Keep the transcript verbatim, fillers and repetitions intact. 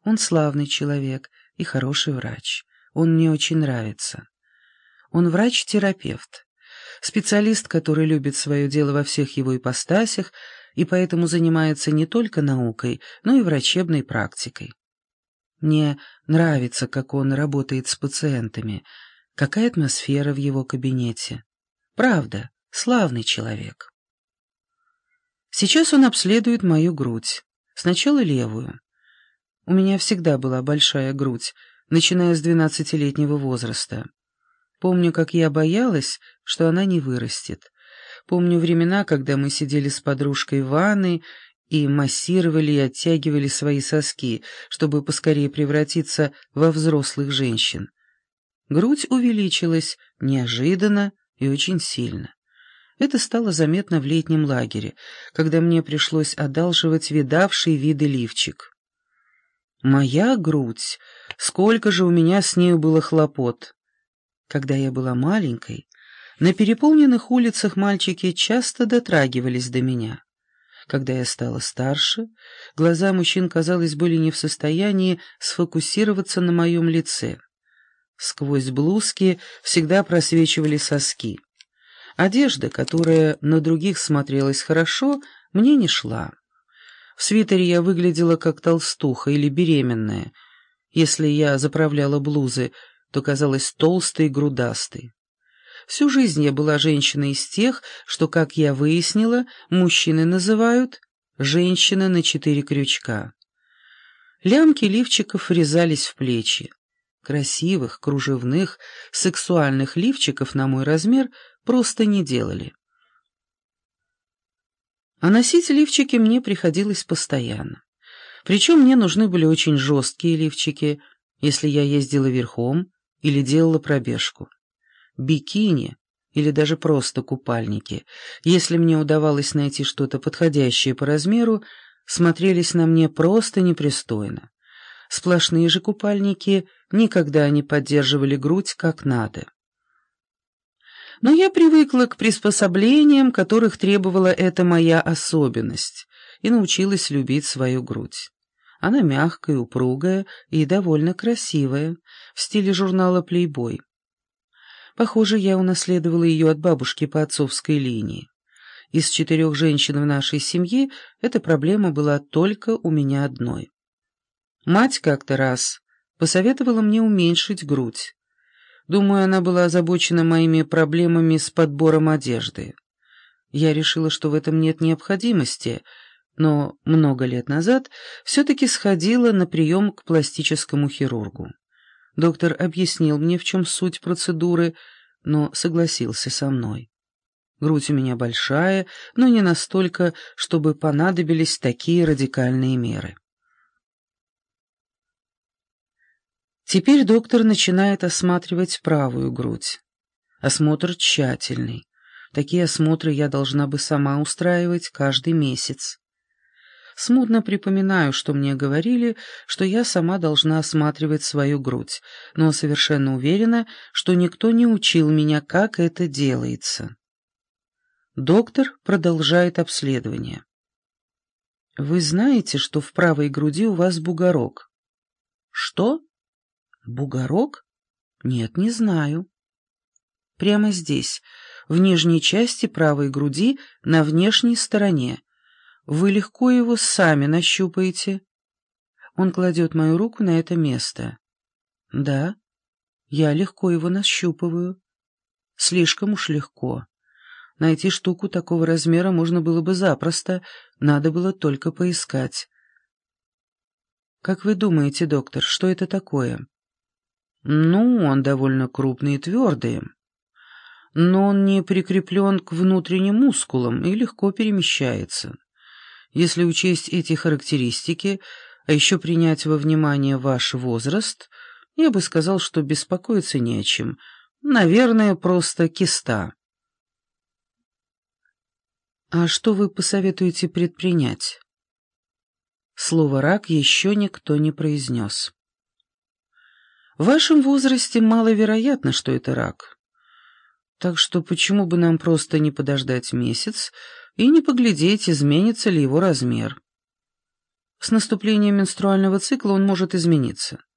Он славный человек и хороший врач. Он мне очень нравится. Он врач-терапевт, специалист, который любит свое дело во всех его ипостасях и поэтому занимается не только наукой, но и врачебной практикой. Мне нравится, как он работает с пациентами, какая атмосфера в его кабинете. Правда, славный человек. Сейчас он обследует мою грудь. Сначала левую. У меня всегда была большая грудь, начиная с двенадцатилетнего возраста. Помню, как я боялась, что она не вырастет. Помню времена, когда мы сидели с подружкой в ванной и массировали и оттягивали свои соски, чтобы поскорее превратиться во взрослых женщин. Грудь увеличилась неожиданно и очень сильно. Это стало заметно в летнем лагере, когда мне пришлось одалживать видавший виды лифчик. Моя грудь, сколько же у меня с нею было хлопот. Когда я была маленькой, на переполненных улицах мальчики часто дотрагивались до меня. Когда я стала старше, глаза мужчин, казалось, были не в состоянии сфокусироваться на моем лице. Сквозь блузки всегда просвечивали соски. Одежда, которая на других смотрелась хорошо, мне не шла. В свитере я выглядела как толстуха или беременная. Если я заправляла блузы, то казалась толстой и грудастой. Всю жизнь я была женщиной из тех, что, как я выяснила, мужчины называют «женщина на четыре крючка». Лямки лифчиков врезались в плечи. Красивых, кружевных, сексуальных лифчиков на мой размер просто не делали. А носить лифчики мне приходилось постоянно. Причем мне нужны были очень жесткие лифчики, если я ездила верхом или делала пробежку. Бикини или даже просто купальники, если мне удавалось найти что-то подходящее по размеру, смотрелись на мне просто непристойно. Сплошные же купальники никогда не поддерживали грудь как надо. Но я привыкла к приспособлениям, которых требовала эта моя особенность, и научилась любить свою грудь. Она мягкая, упругая и довольно красивая, в стиле журнала «Плейбой». Похоже, я унаследовала ее от бабушки по отцовской линии. Из четырех женщин в нашей семье эта проблема была только у меня одной. Мать как-то раз посоветовала мне уменьшить грудь. Думаю, она была озабочена моими проблемами с подбором одежды. Я решила, что в этом нет необходимости, но много лет назад все-таки сходила на прием к пластическому хирургу. Доктор объяснил мне, в чем суть процедуры, но согласился со мной. Грудь у меня большая, но не настолько, чтобы понадобились такие радикальные меры. Теперь доктор начинает осматривать правую грудь. Осмотр тщательный. Такие осмотры я должна бы сама устраивать каждый месяц. Смутно припоминаю, что мне говорили, что я сама должна осматривать свою грудь, но совершенно уверена, что никто не учил меня, как это делается. Доктор продолжает обследование. «Вы знаете, что в правой груди у вас бугорок?» «Что? Бугорок? Нет, не знаю». «Прямо здесь, в нижней части правой груди, на внешней стороне. Вы легко его сами нащупаете». Он кладет мою руку на это место. «Да, я легко его нащупываю. Слишком уж легко. Найти штуку такого размера можно было бы запросто, надо было только поискать». «Как вы думаете, доктор, что это такое?» «Ну, он довольно крупный и твердый, но он не прикреплен к внутренним мускулам и легко перемещается. Если учесть эти характеристики, а еще принять во внимание ваш возраст, я бы сказал, что беспокоиться не о чем. Наверное, просто киста». «А что вы посоветуете предпринять?» Слово «рак» еще никто не произнес. «В вашем возрасте маловероятно, что это рак. Так что почему бы нам просто не подождать месяц и не поглядеть, изменится ли его размер? С наступлением менструального цикла он может измениться.